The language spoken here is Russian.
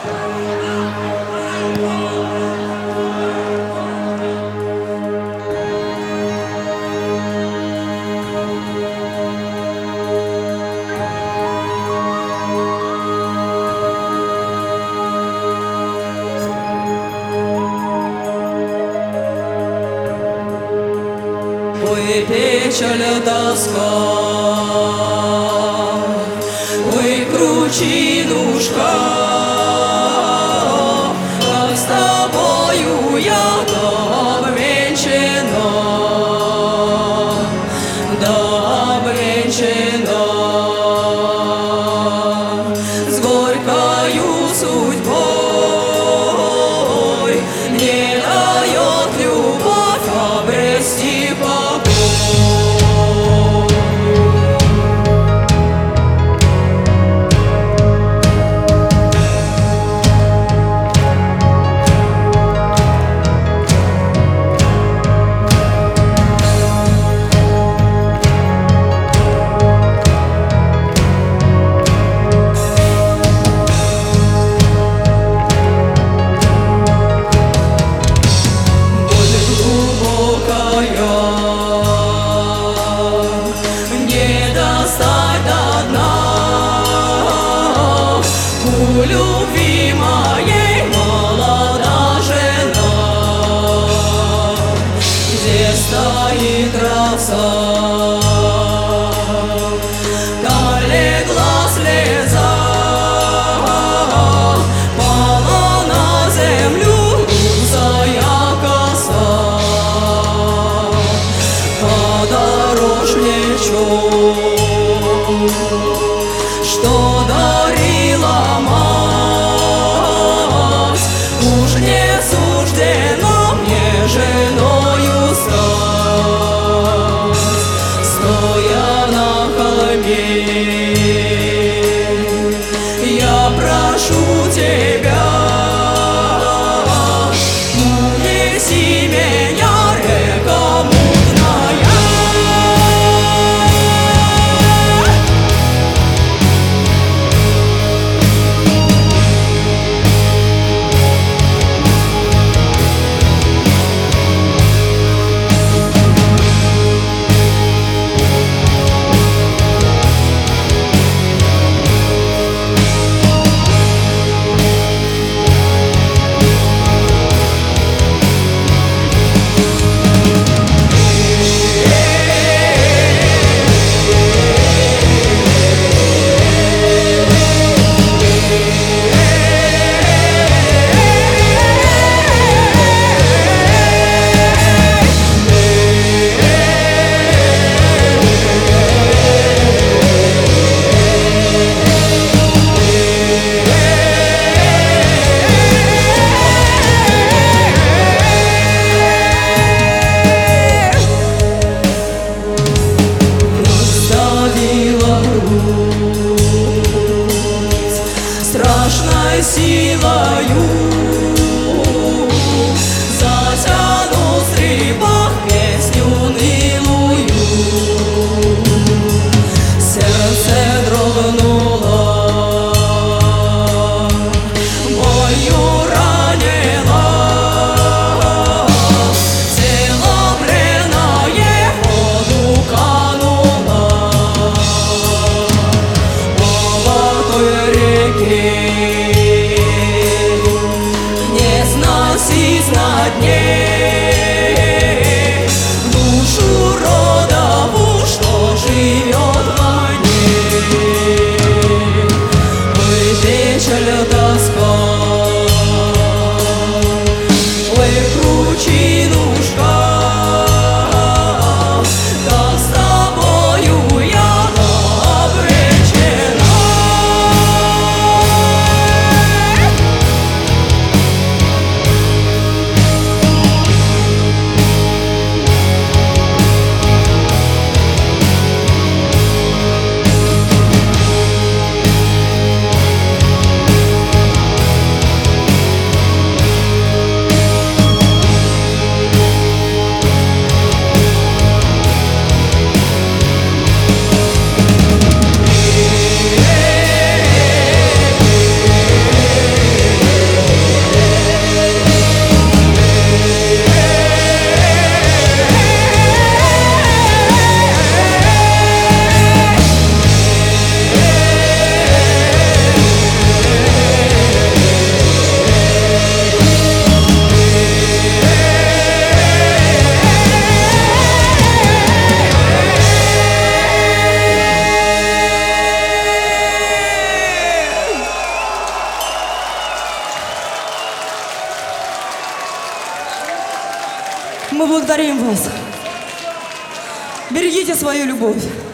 Ой, печаль тоска, ой, кручинушка, как с тобою я обвенчана, с горькою судьбой не дает любовь обрести покой. У любви моей молода жена, где стоит роса, там легла слеза, пала на землю русая коса, подорожничок, что дарила мать, уж не суждено мне женою стать. Стоя на холме, я прошу тебя, унеси меня, река мутная. Страшной силою затяну в стрипах песню унылую. Сердце дрогнуло, болью ранило, тело бренное в воду кануло. По той реке не сносить на дне, Мы благодарим вас. Берегите свою любовь.